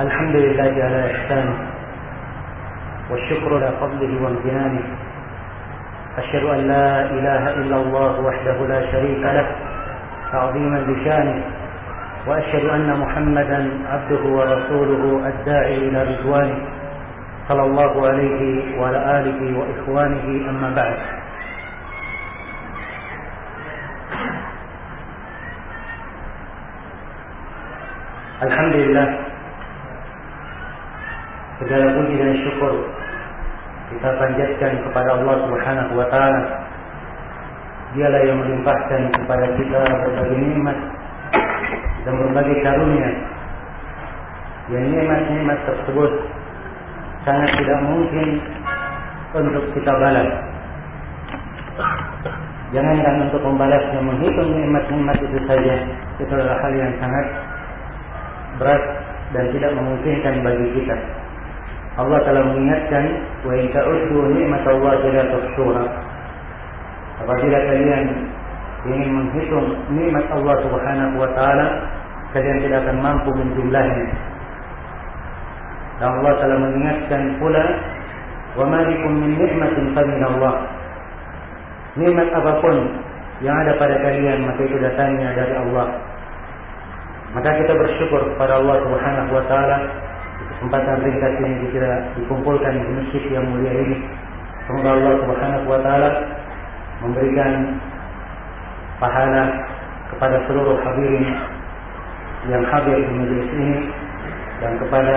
الحمد لله على إحسانه والشكر على فضله وامتنانه. أشهد أن لا إله إلا الله وحده لا شريك له تعظيما لشانه، وأشهد أن محمدا عبده ورسوله الداعي إلى رضوانه صلى الله عليه وعلى آله وإخوانه. أما بعد، Alhamdulillah, segala puji dan syukur kita panjatkan kepada Allah Subhanahu wa taala. Dialah yang melimpahkan kepada kita berbagai nikmat dan berbagai karunia. Yang nikmat-nikmat tersebut sangat tidak mungkin untuk kita balas. Jangankan untuk membalasnya, menghitung nikmat-nikmat itu saja, itu adalah hal yang sangat berat dan tidak memungkinkan bagi kita. Allah telah mengingatkan, wa in ta'uddu ni'matallahi la tuhsuha. Apabila kalian ingin menghitung nikmat Allah Subhanahu wa taala, kalian tidak akan mampu menjumlahnya. Dan Allah telah mengingatkan pula, wa ma bikum min ni'matin fa min Allah. Nikmat apapun yang ada pada kalian, maka itu datangnya dari Allah. Maka kita bersyukur kepada Allah Subhanahu wa taala di kesempatan ringkas ini kita dikumpulkan di masjid yang mulia ini. Semoga Allah Subhanahu wa taala memberikan pahala kepada seluruh hadirin yang hadir di majelis ini dan kepada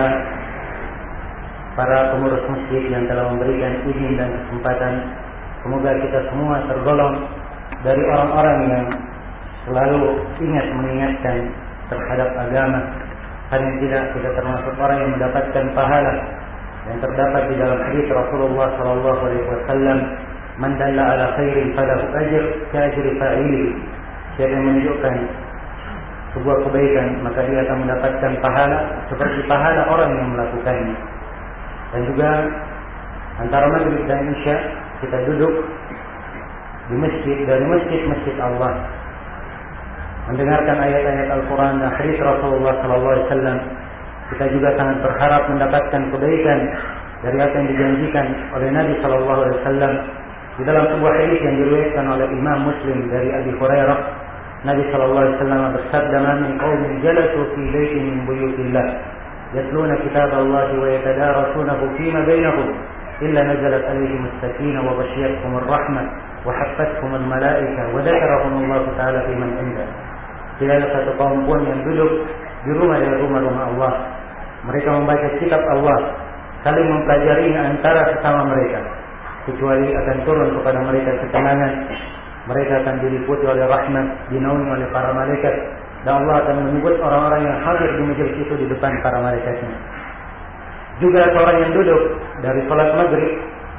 para pengurus masjid yang telah memberikan izin dan kesempatan. Semoga kita semua tergolong dari orang-orang yang selalu ingat mengingatkan terhadap agama. Paling tidak kita termasuk orang yang mendapatkan pahala yang terdapat di dalam hadis Rasulullah sallallahu alaihi wasallam, "Man dalla ala khairin falahu ajr ka ajri fa'ilihi." Siapa yang menunjukkan sebuah kebaikan, maka dia akan mendapatkan pahala seperti pahala orang yang melakukannya. Dan juga antara maghrib dan isya kita duduk di masjid, dari masjid-masjid Allah, mendengarkan ayat-ayat Al-Quran dan hadis Rasulullah SAW. Kita juga sangat berharap mendapatkan kebaikan dari apa yang dijanjikan oleh Nabi SAW. Di dalam sebuah hadis yang diriwayatkan oleh Imam Muslim dari Abi Hurairah, Nabi SAW bersabda, "Man min qaumin jalasu fi baitin min buyutillah yatluna kitaballahi wa yatadarasunahu fima bainahum illa nazalat alaihim as-sakinah wa ghashiyatuhum ar-rahmah wa haffathum al-malaikah wa dzakarahum Allah Ta'ala fi man indah." Tidak ada satu kaum pun yang duduk di rumah dari rumah-rumah Allah, mereka membaca kitab Allah, saling mempelajarinya antara sesama mereka, kecuali akan turun kepada mereka ketenangan. Mereka akan diliputi oleh rahmat, dinaungi oleh para malaikat, dan Allah akan menyebut orang-orang yang hadir di majelis itu di depan para malaikatnya. Juga orang yang duduk dari salat maghrib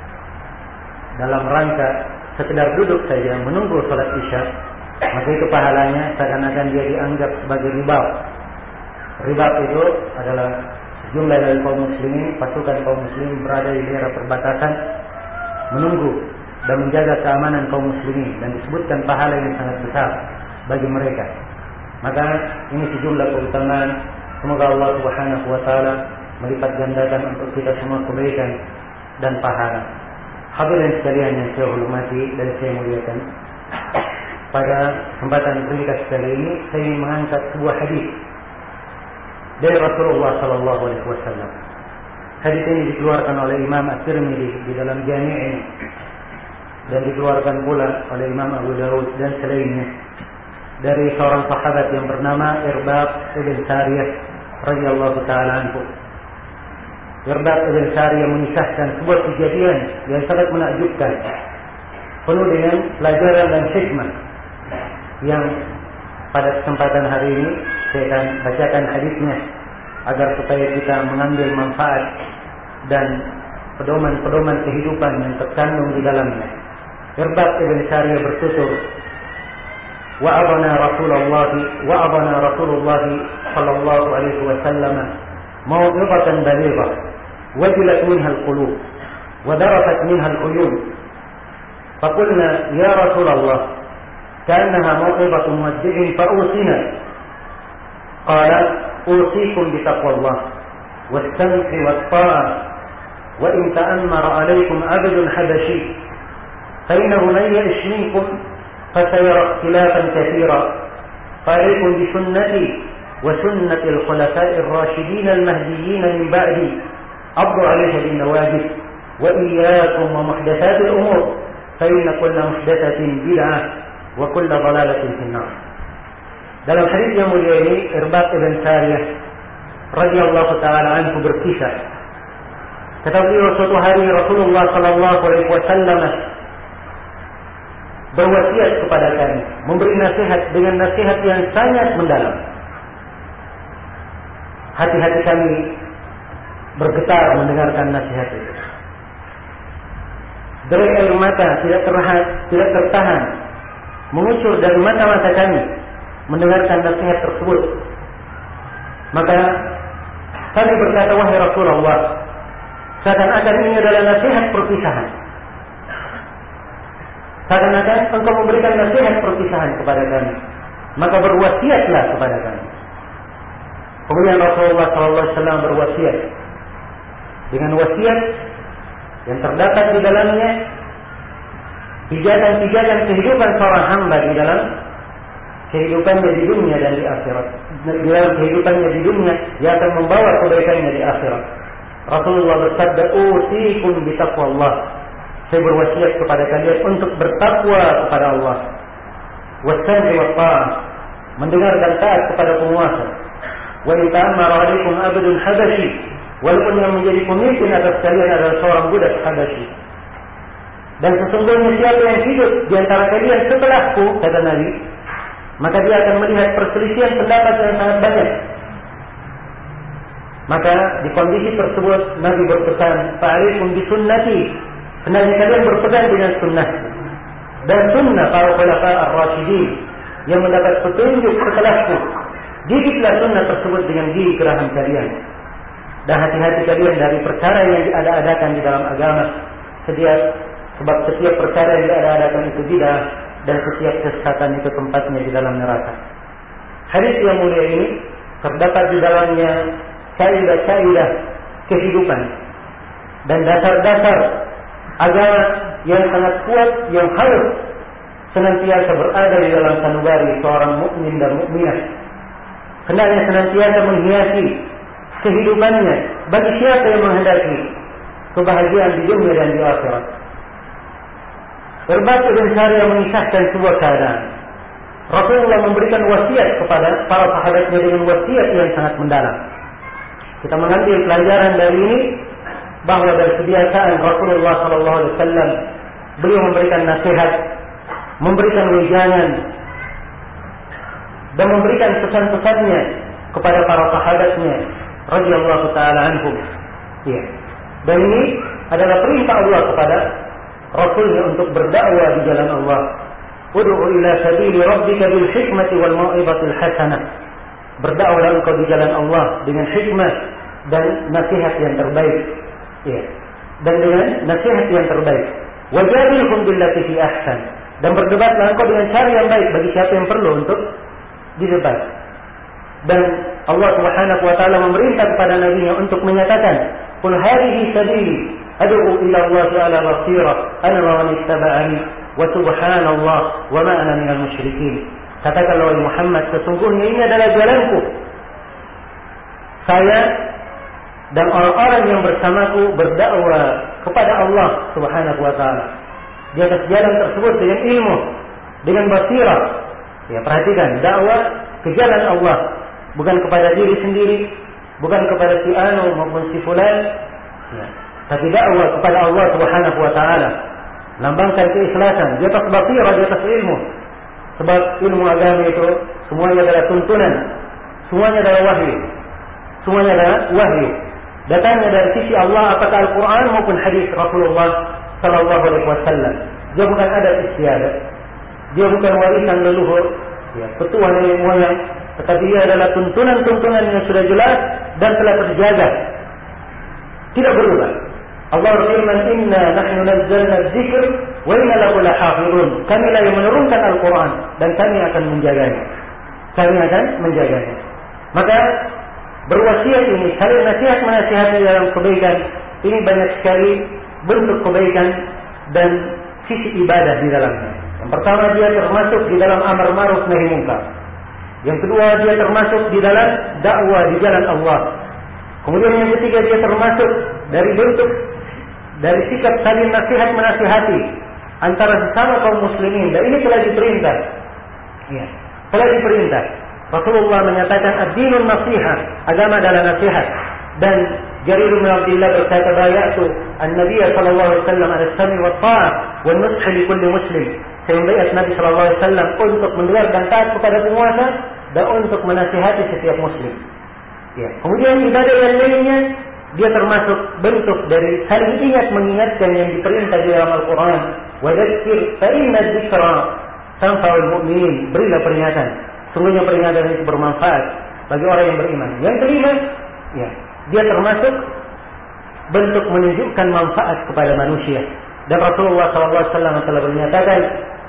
dalam rangka sekedar duduk saja menunggu salat isya, maka itu pahalanya seakan-akan dia dianggap sebagai ribat. Ribat itu adalah sejumlah dari kaum muslimin, pasukan kaum muslimin berada di daerah perbatasan menunggu dan menjaga keamanan kaum muslimin, dan disebutkan pahala yang sangat besar bagi mereka. Maka ini sejumlah keutamaan. Semoga Allah Subhanahu wa taala melipat gandakan untuk kita semua kebaikan dan pahala. Hadirin sekalian yang saya hormati dan saya muliakan, pada kesempatan ringkas kali ini saya ingin mengangkat sebuah hadis dari Rasulullah sallallahu alaihi wasallam. Hadis ini dikeluarkan oleh Imam At-Tirmidzi di dalam Jami'-nya dan dikeluarkan pula oleh Imam Abu Dawud dan selainnya dari seorang sahabat yang bernama Irbad ibn Sariyah radhiyallahu taala anhu. Irbad ibn Sariyah mengisahkan sebuah kejadian yang sangat menakjubkan, penuh dengan pelajaran dan hikmah, yang pada kesempatan hari ini saya akan bacakan hadisnya agar supaya kita mengambil manfaat dan pedoman-pedoman kehidupan yang terkandung di dalamnya. Irbad ibn Sariyah bertutur, wa'adana Rasulullah sallallahu alaihi wasallam maw'izatan balighah wajilat minha al-qulub wa darafat minha al-uyun. Faqulna ya Rasulullah كأنها موعظة مودع فأوصنا. قال أوصيكم بتقوى الله والسمع والطاعة وإن تأمر عليكم عبد حبشي فإنه من يعش منكم فسيرى اختلافا كثيرا فعليكم بسنتي وسنة الخلفاء الراشدين المهديين من بعدي عضوا عليها بالنواجذ وإياكم ومحدثات الأمور فإن كل محدثة بدعة وكل ضلالة في النار. Dalam hadis yang mulia ini Irbad ibn Sariyah radhiyallahu taala anhu berkisah, kata beliau, suatu hari Rasulullah sallallahu alaihi wasallam berwasiat kepada kami, memberi nasihat dengan nasihat yang sangat mendalam. Hati-hati kami bergetar mendengarkan nasihat itu. Derai air mata tidak tertahan mengucur dari mata-mata kami mendengarkan nasihat tersebut. Maka kami berkata, wahai Rasulullah, seakan-akan ini adalah nasihat perpisahan. Seakan-akan engkau memberikan nasihat perpisahan kepada kami, maka berwasiatlah kepada kami. Kemudian Rasulullah SAW berwasiat dengan wasiat yang terdapat di dalamnya pijakan-pijakan kehidupan seorang hamba di dalam kehidupannya di dunia dan di akhirat. Di dalam kehidupannya di dunia yang akan membawa kebaikannya di akhirat. Rasulullah bersabda, "Usikum bitaqwallah." Saya berwasiat kepada kalian untuk bertakwa kepada Allah. Wassam'i wa ta'ah, mendengar dan taat kepada penguasa. Wa in ta'ammara 'alaikum 'abdun habashi, walaupun yang menjadi pemimpin atas kalian adalah seorang budak Habasyi. Dan sesungguhnya siapa yang hidup di antara kalian setelahku, kata Nabi, maka dia akan melihat perselisihan pendapat yang sangat banyak. Maka di kondisi tersebut Nabi berpesan, "Fa'alaikum bisunnati." Hendaknya kalian berpegang dengan sunnah dan sunnah para khulafa ar-rasyidin yang mendapat petunjuk setelahku. Didiklah sunnah tersebut dengan gigi geraham kalian. Dan hati-hati kalian dari perkara yang diada-adakan di dalam agama. Sebab setiap perkara yang diada-adakan itu bid'ah, dan setiap kesesatan itu tempatnya di dalam neraka. Hadis yang mulia ini terdapat di dalamnya kaidah-kaidah kehidupan dan dasar-dasar agama yang sangat kuat yang harus senantiasa berada di dalam sanubari seorang mukmin dan mukminah. Hendaknya senantiasa menghiasi kehidupannya bagi siapa yang menghendaki kebahagiaan di dunia dan di akhirat. Irbad ibn Sariyah mengisahkan sebuah keadaan. Rasulullah memberikan wasiat kepada para sahabatnya dengan wasiat yang sangat mendalam. Kita mengambil pelajaran dari ini bahwa dari kebiasaan Rasulullah SAW, beliau memberikan nasihat, memberikan wejangan, dan memberikan pesan-pesannya kepada para sahabatnya radhiyallahu taala anhum. Ya. Dan ini adalah perintah Allah kepada Rasulnya untuk berdakwah di jalan Allah. Ud'u ila sabili rabbika bil hikmati wal mau'izatil hasanah. Berdakwahlah engkau di jalan Allah dengan hikmah dan nasihat yang terbaik. Ya. Dan dengan nasihat yang terbaik. Wajadilhum billati hi ahsan. Dan berdebatlah engkau dengan cara yang baik bagi siapa yang perlu untuk didebat. Dan Allah Subhanahu wa taala memerintah kepada nabinya untuk menyatakan, "Qul hadhihi sabili ad'u ila Allah ala basirah ana wa man ittaba'ani wa subhanallah wa ma ana minal musyrikin." Katakanlah wahai Muhammad, sesungguhnya ini adalah jalanku. Saya dan orang-orang yang bersamaku berdakwah kepada Allah Subhanahu wa taala. Di atas jalan tersebut dengan ilmu, dengan basirah. Ya, perhatikan, dakwah ke jalan Allah, bukan kepada diri sendiri, bukan kepada si anu maupun si fulan. Ya, tapi dakwah kepada Allah Subhanahu wa taala. Lambangkan keikhlasan di atas basirah, di atas ilmu. Sebab ilmu agama itu semuanya adalah tuntunan, semuanya adalah wahyu. Semuanya adalah wahyu. Datangnya dari sisi Allah, apakah Al-Quran maupun hadis Rasulullah sallallahu alaihi wasallam. Dia bukan adat istiadat. Dia bukan warisan leluhur, ya, petuah nenek moyang, tetapi dia adalah tuntunan-tuntunan yang sudah jelas dan telah terjaga, tidak berubah. Allah berfirman, "Inna nahnu nazzalna adz-dzikr wa inna lahu lahafizun." Kamilah yang menurunkan Al-Quran dan kami akan menjaganya. Kami akan menjaganya. Maka berwasiat ini, saling nasihat menasihati dalam kebaikan, ini banyak sekali bentuk kebaikan dan sisi ibadah di dalamnya. Yang pertama, dia termasuk di dalam amar ma'ruf nahi munkar. Yang kedua, dia termasuk di dalam dakwah di jalan Allah. Kemudian yang ketiga, dia termasuk dari bentuk dari sikap saling nasihat menasihati antara sesama kaum muslimin, dan ini telah diperintah. Ya, telah diperintah. Rasulullah menyatakan ad-dinun nasihat, agama adalah nasihat. Dan Jarir bin Abdullah berkata, bayatu an-nabiy sallallahu alaihi wasallam ala as-sami wa at-ta'ah wa an-nush li kulli muslim. Saya membayat Nabi sallallahu alaihi wasallam untuk mendengar dan taat kepada penguasa dan untuk menasihati setiap muslim. Ya. Kemudian ibadah yang lainnya, dia termasuk bentuk dari saling ingat mengingatkan yang diperintah di dalam Al-Quran. Wa dzakir fa inna dzikra tanfa'ul mu'minin. Berilah peringatan, sungguhnya peringatan itu bermanfaat bagi orang yang beriman. Yang kelima, ya, dia termasuk bentuk menunjukkan manfaat kepada manusia. Dan Rasulullah SAW telah menyatakan,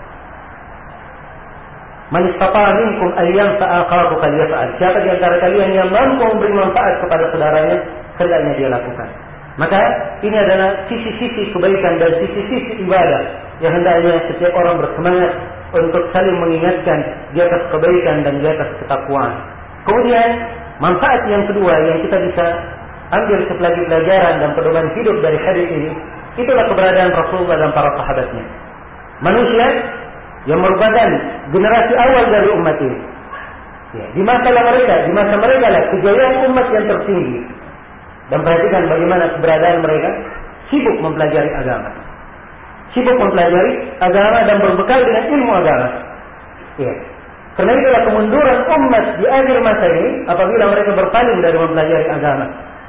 man istata'a minkum an yanfa'a akhahu falyaf'al. Siapa di antara kalian yang mampu memberi manfaat kepada saudaranya, hendaknya dia lakukan. Maka ini adalah sisi-sisi kebaikan dan sisi-sisi ibadah yang hendaknya setiap orang bersemangat untuk saling mengingatkan di atas kebaikan dan di atas ketakwaan. Kemudian manfaat yang kedua yang kita bisa ambil sebagai pelajaran dan pedoman hidup dari hadis ini, itulah keberadaan Rasulullah dan para sahabatnya. Manusia yang merupakan generasi awal dari umat ini. Ya, di masa mereka lah kejayaan umat yang tertinggi. Dan perhatikan bagaimana keberadaan mereka sibuk mempelajari agama. Sibuk mempelajari agama dan berbekal dengan ilmu agama. Ya. Karena itulah kemunduran umat di akhir masa ini apabila mereka berpaling dari mempelajari agama.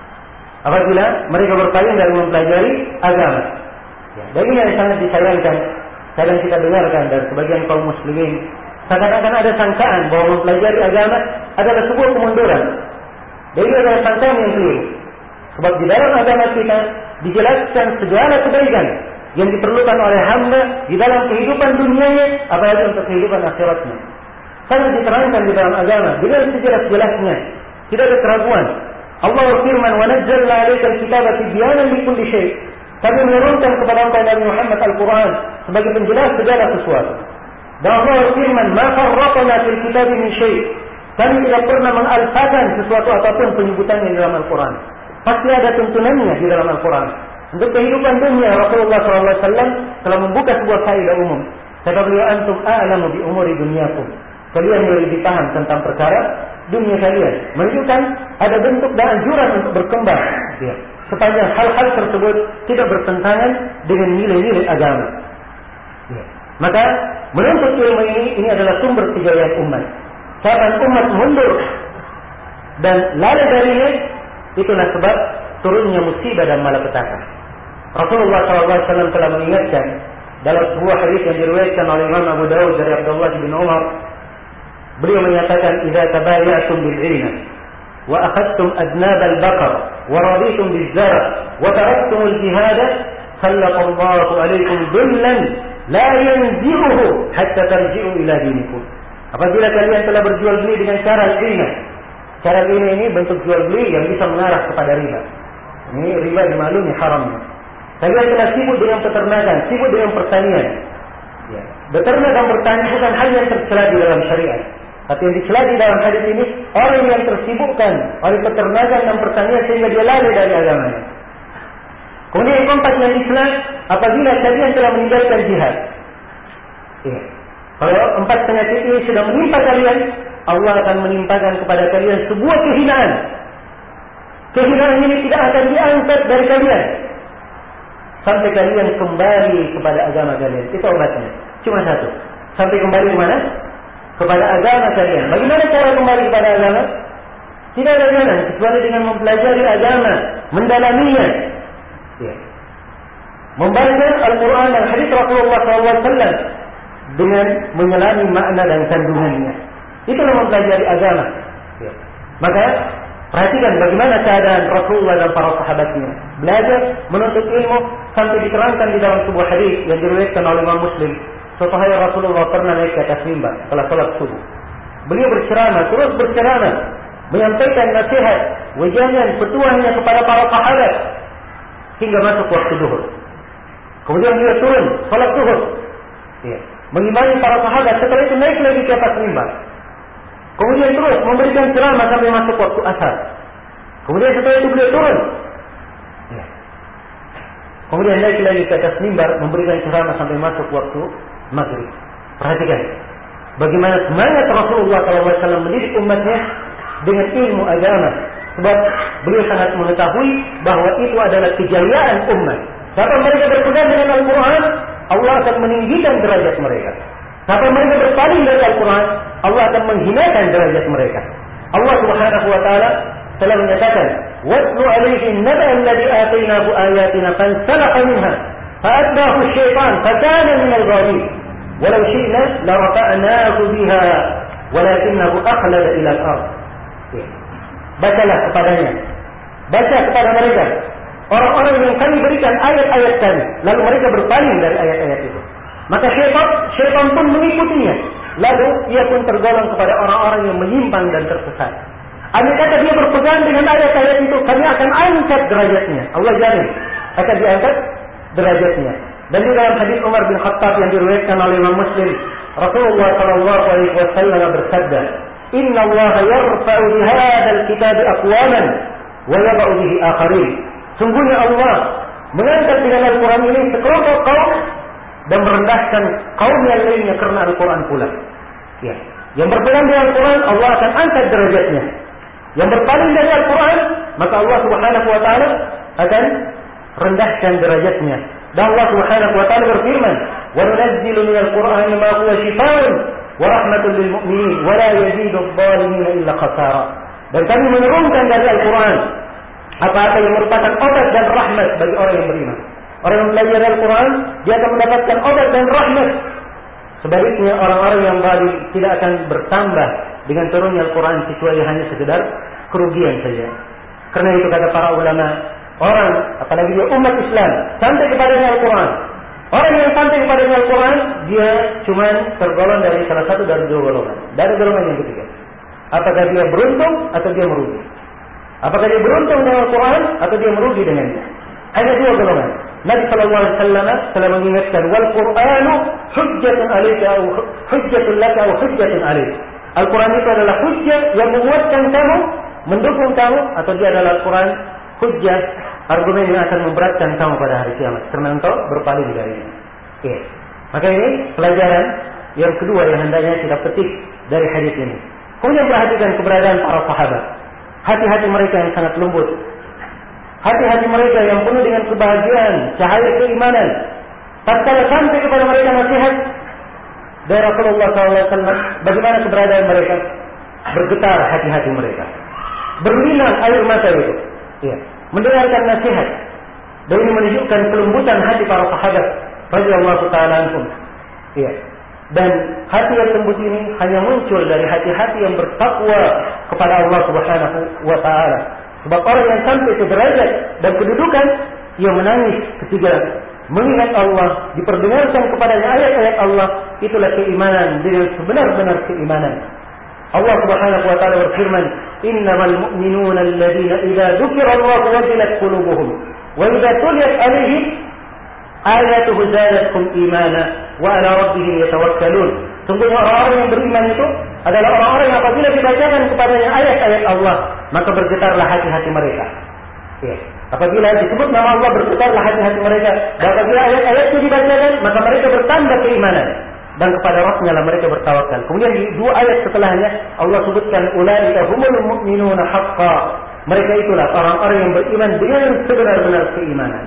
Apabila mereka berpaling dari mempelajari agama. Ya. Dan ini yang sangat disayangkan. Kadang kita dengarkan dari sebagian kaum muslimin, seakan-akan ada sangkaan bahwa mempelajari agama adalah sebuah kemunduran. Dan ini adalah sangkaan yang keliru. Sebab di dalam agama kita dijelaskan segala kebaikan yang diperlukan oleh hamba di dalam kehidupan dunianya, apalagi untuk kehidupan akhiratnya. Sangat diterangkan di dalam agama dengan sejelas-jelasnya, tidak ada keraguan. Allah berfirman, "Wa nazzalna 'alaikal kitaba tibyanan likulli syai'." Kami menurunkan kepada engkau Nabi Muhammad Al-Quran sebagai penjelas segala sesuatu. Dan Allah berfirman, "Ma farraqna fil kitabi min syai'." Kami tidak pernah mengalfakan sesuatu apapun penyebutannya di dalam Al-Quran. Pasti ada tuntunannya di dalam Al-Quran. Untuk kehidupan dunia, Rasulullah SAW telah membuka sebuah kaidah umum. Kata beliau, "Antum a'lamu bi umuri dunyakum." Kalian yang lebih paham tentang perkara dunia kalian. Menunjukkan ada bentuk dan anjuran untuk berkembang. Ya. Sepanjang hal-hal tersebut tidak bertentangan dengan nilai-nilai agama. Ya. Maka menuntut ilmu ini adalah sumber kejayaan umat. Kapan umat mundur dan lari darinya, itulah sebab turunnya musibah dan malapetaka. Rasulullah SAW telah mengingatkan dalam sebuah hadis yang diriwayatkan oleh Imam Abu Dawud dari Abdullah bin Umar. Beliau menyatakan, "Idza tabayatum bil 'inah wa akhadtum adnab al-baqar wa raditum biz-zar' wa taraktum al-jihad, sallallahu alaikum dhillan la yanzi'uhu hatta tarji'u ila dinikum." Apabila kalian telah berjual beli dengan cara zina. Cara zina ini bentuk jual beli yang bisa mengarah kepada riba. Ini riba dimaklumi haramnya. Kalian telah sibuk dengan peternakan, sibuk dengan pertanian. Ya. Beternak dan bertani bukan hal yang tercela di dalam syariat. Tapi yang dicela di dalam hadis ini, orang yang tersibukkan oleh peternakan dan pertanian sehingga dia lalai dari agamanya. Kemudian yang keempat yang dicela, apabila kalian telah meninggalkan jihad. Ya. Kalau empat penyakit ini sudah menimpa kalian, Allah akan menimpakan kepada kalian sebuah kehinaan. Kehinaan ini tidak akan diangkat dari kalian sampai kalian kembali kepada agama kalian. Itu obatnya. Cuma satu. Sampai kembali ke mana? Kepada agama kalian. Bagaimana cara kembali kepada agama? Tidak ada jalan kecuali dengan mempelajari agama, mendalaminya. Ya. Membaca Al-Quran dan hadis Rasulullah SAW dengan menyelami makna dan kandungannya. Itulah mempelajari agama. Ya. Maka perhatikan bagaimana keadaan Rasulullah dan para sahabatnya. Belajar, menuntut ilmu sampai diterangkan di dalam sebuah hadis yang diriwayatkan oleh Imam Muslim. Suatu hari Rasulullah pernah naik ke atas mimbar setelah salat subuh. Beliau berceramah, terus berceramah menyampaikan nasihat, wejangan, petuahnya kepada para sahabat hingga masuk waktu zuhur. Kemudian dia turun salat zuhur, mengimani para sahabat. Setelah itu naik lagi ke atas mimbar. Kemudian terus memberikan ceramah sampai masuk waktu asar. Kemudian setelah itu beliau turun. Kemudian naik lagi ke atas mimbar memberikan ceramah sampai masuk waktu maghrib. Perhatikan bagaimana semangat Rasulullah SAW mendidik umatnya dengan ilmu agama. Sebab beliau sangat mengetahui bahwa itu adalah kejayaan umat. Siapa mereka berpegang dengan Al-Quran, Allah akan meninggikan derajat mereka. Siapa mereka berpaling dari Al-Quran, Allah akan menghinakan derajat mereka. Allah Subhanahu wa taala telah menyatakan, "Watlu 'alaihim naba'a alladhi atainahu ayatina fansalakha minha fa'atba'ahu asy-syaitan fakana minal ghawin. Walau syi'na la rafa'nahu biha walakinahu akhlada ila al-ard." Bacalah kepadanya. Baca kepada mereka orang-orang yang kami berikan ayat-ayat kami, lalu mereka berpaling dari ayat-ayat itu. Maka syaitan pun mengikutinya. Lalu ia pun tergolong kepada orang-orang yang menyimpang dan tersesat. Andai kata dia berpegang dengan ayat-ayat itu, kami akan angkat derajatnya. Allah jamin akan diangkat derajatnya. Dan di dalam hadis Umar bin Khattab yang diriwayatkan oleh Imam Muslim, Rasulullah SAW bersabda, "Inna Allah yarfa'u bihadzal kitab aqwaman wa yad'u bihi akharin." Sungguhnya Allah mengangkat dengan Al-Quran ini sekelompok kaum dan merendahkan kaum yang lainnya karena Al-Quran pula. Yang berpegang dengan Al-Quran, Allah akan angkat derajatnya. Yang berpaling dari Al-Quran, maka Allah Subhanahu wa taala akan rendahkan derajatnya. Dan Allah Subhanahu wa taala berfirman, "Wa nunazzilu minal Qur'ani ma huwa shifaa'un wa rahmatun lil mu'minin wa la yazidu adh-dhalimin illa khasara." Dan kami menurunkan dari Al-Quran apa-apa yang merupakan obat dan rahmat bagi orang yang beriman. Orang yang belajar Al-Quran, dia akan mendapatkan obat dan rahmat. Sebaliknya orang-orang yang zalim tidak akan bertambah dengan turunnya Al-Quran kecuali hanya sekedar kerugian saja. Karena itu kata para ulama, orang apalagi dia umat Islam sampai kepadanya Al-Quran. Orang yang sampai kepadanya Al-Quran, dia cuma tergolong dari salah satu dari dua golongan. Dari golongan yang ketiga. Apakah dia beruntung atau dia merugi? Apakah dia beruntung dengan Al-Quran atau dia merugi dengannya? Hanya dua golongan. Nabi sallallahu alaihi wasallam telah mengingatkan, "Wal Qur'anu hujjatun 'alaika aw hujjatun laka aw hujjatun 'alaik." Al-Quran itu adalah hujjah yang menguatkan kamu, mendukung kamu, atau dia adalah Al-Quran hujjah, argumen yang akan memberatkan kamu pada hari kiamat karena engkau berpaling darinya. Maka ini pelajaran yang kedua yang hendaknya kita petik dari hadis ini. Kemudian perhatikan keberadaan para sahabat. Hati-hati mereka yang sangat lembut. Hati-hati mereka yang penuh dengan kebahagiaan, cahaya keimanan. Tatkala sampai kepada mereka nasihat dari Rasulullah SAW, bagaimana keberadaan mereka? Bergetar hati-hati mereka. Berlinang air mata itu. Mendengarkan nasihat. Dan ini menunjukkan kelembutan hati para sahabat radhiyallahu ta'ala anhum. Dan hati yang lembut ini hanya muncul dari hati-hati yang bertakwa kepada Allah Subhanahu wa ta'ala. Sebab orang yang sampai ke derajat dan kedudukan, ia menangis ketika mengingat Allah, diperdengarkan kepadanya ayat-ayat Allah, itulah keimanan dengan sebenar-benar keimanan. Allah Subhanahu wa ta'ala berfirman, "Innamal mu'minuna alladziina idza dzukira Allahu wajilat qulubuhum wa idza tuliyat 'alaihim ayatuhu zadatuhum imana wa 'ala rabbihim yatawakkalun." Sungguhnya orang-orang yang beriman itu adalah orang-orang yang apabila dibacakan kepadanya ayat-ayat Allah, maka bergetarlah hati-hati mereka. Apabila disebut nama Allah, bergetarlah hati-hati mereka. Dan apabila ayat-ayat itu dibacakan, maka mereka bertambah keimanan. Dan kepada Rabbnya lah mereka bertawakal. Kemudian di dua ayat setelahnya, Allah sebutkan, "Ulaika humul mu'minuna haqqan." Mereka itulah orang-orang yang beriman dengan sebenar-benar keimanan.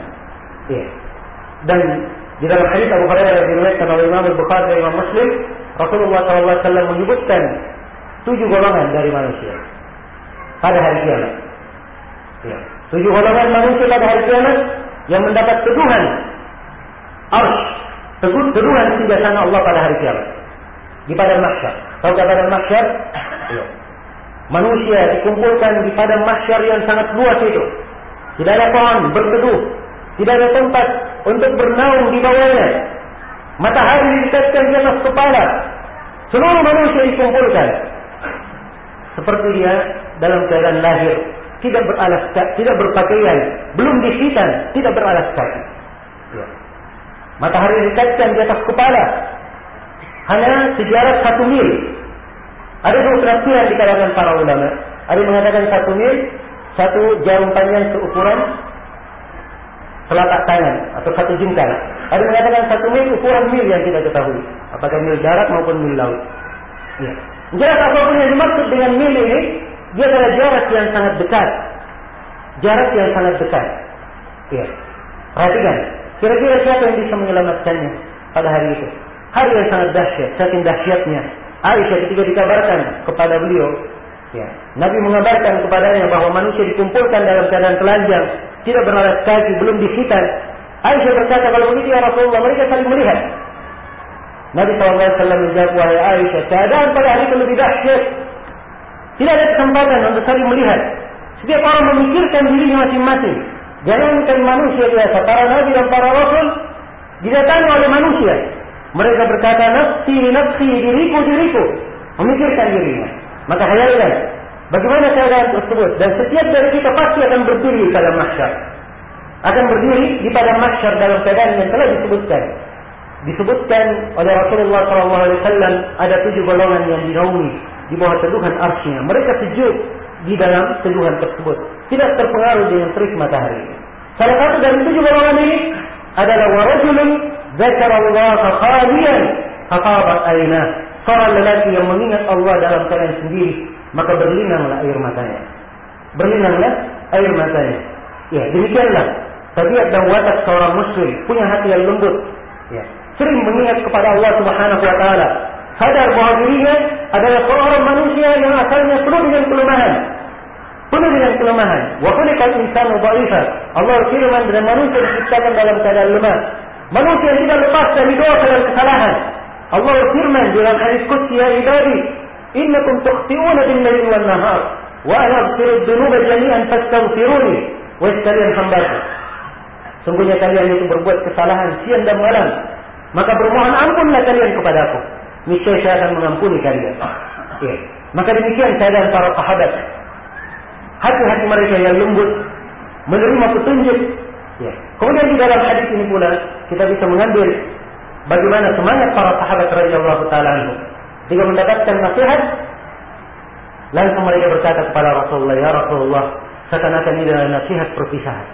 Dan di dalam hadis Abu Hurairah yang diriwayatkan oleh Imam Al-Bukhari dan Imam Muslim, Rasulullah SAW menyebutkan 7 golongan dari manusia pada hari kiamat. 7 golongan manusia pada hari kiamat yang mendapat teguhan Arsy, teguhan singgahsana Allah pada hari kiamat di padang mahsyar. Tahu padang mahsyar? Manusia dikumpulkan di padang mahsyar yang sangat luas itu. Tidak ada pohon berteduh, tidak ada tempat untuk bernaung di bawahnya. Matahari ditekatkan di atas kepala. Seluruh manusia dikumpulkan. Seperti dia dalam keadaan lahir, tidak beralas kaki, tidak berpakaian, belum dikhitan, tidak beralas kaki. Ya. Matahari dikaitkan di atas kepala, hanya sejarak 1 mil. Ada dua penafsiran di kalangan para ulama. Ada yang mengatakan 1 mil, 1 jarum panjang seukuran telapak tangan atau 1 jengkal. Ada yang mengatakan 1 mil ukuran mil yang kita ketahui, apakah mil darat maupun mil laut. Ya. Jelas apapun yang dimaksud dengan mil ini, dia adalah jarak yang sangat dekat. Jarak yang sangat dekat. Ya. Perhatikan, kira-kira siapa yang bisa menyelamatkannya pada hari itu? Hari yang sangat dahsyat, saking dahsyatnya. Aisyah ketika dikabarkan kepada beliau, ya, Nabi mengabarkan kepadanya bahwa manusia dikumpulkan dalam keadaan telanjang, tidak beralas kaki, belum dikhitan. Aisyah berkata, kalau begitu ya Rasulullah, mereka saling melihat. Nabi SAW menjawab, wahai Aisyah, keadaan pada hari itu lebih dahsyat. Tidak ada kesempatan untuk saling melihat. Setiap orang memikirkan dirinya masing-masing. Jangankan manusia biasa, para nabi dan para rasul didatangi oleh manusia. Mereka berkata, nafsi, nafsi, diriku, diriku. Memikirkan dirinya. Maka hayalkan, bagaimana keadaan tersebut. Dan setiap dari kita pasti akan berdiri pada mahsyar. Akan berdiri di padang mahsyar dalam keadaan yang telah disebutkan. Disebutkan oleh Rasulullah SAW, ada 7 golongan yang dinaungi di bawah teduhan arsy-Nya. Mereka sejuk di dalam teduhan tersebut, tidak terpengaruh dengan terik matahari. Salah satu dari 7 golongan ini adalah warajulun dzakarallaha khaliyan fatabat aynah. Seorang lelaki yang mengingat Allah dalam keadaan sendiri, maka berlinanglah air matanya. Berlinanglah air matanya. Ya, demikianlah tabiat dan watak seorang muslim, punya hati yang lembut. Ya, sering mengingat kepada Allah Subhanahu wa taala, sadar bahwa dirinya adalah seorang manusia yang asalnya penuh dengan kelemahan. Penuh dengan kelemahan. Wa khuliqal insanu dha'ifa. Allah firman, dan manusia diciptakan dalam keadaan lemah. Manusia yang tidak lepas dari dosa dan kesalahan. Allah firman dalam hadis qudsi, ya ibadi, innakum tukhti'una bil-laili wan-nahar wa ana aghfiru dzunuba jami'an fastaghfiruni. Wahai sekalian hamba-Ku, sungguhnya kalian itu berbuat kesalahan siang dan malam, maka bermohon ampunlah kalian kepadaku, niscaya saya akan mengampuni kalian. Ya. Maka demikian keadaan para sahabat. Hati-hati mereka yang lembut, menerima petunjuk. Ya. Kemudian di dalam hadis ini pula kita bisa mengambil bagaimana semangat para sahabat radhiyallahu taala anhum. Jika mendapatkan nasihat, langsung mereka berkata kepada Rasulullah, ya Rasulullah, seakan-akan ini adalah nasihat perpisahan.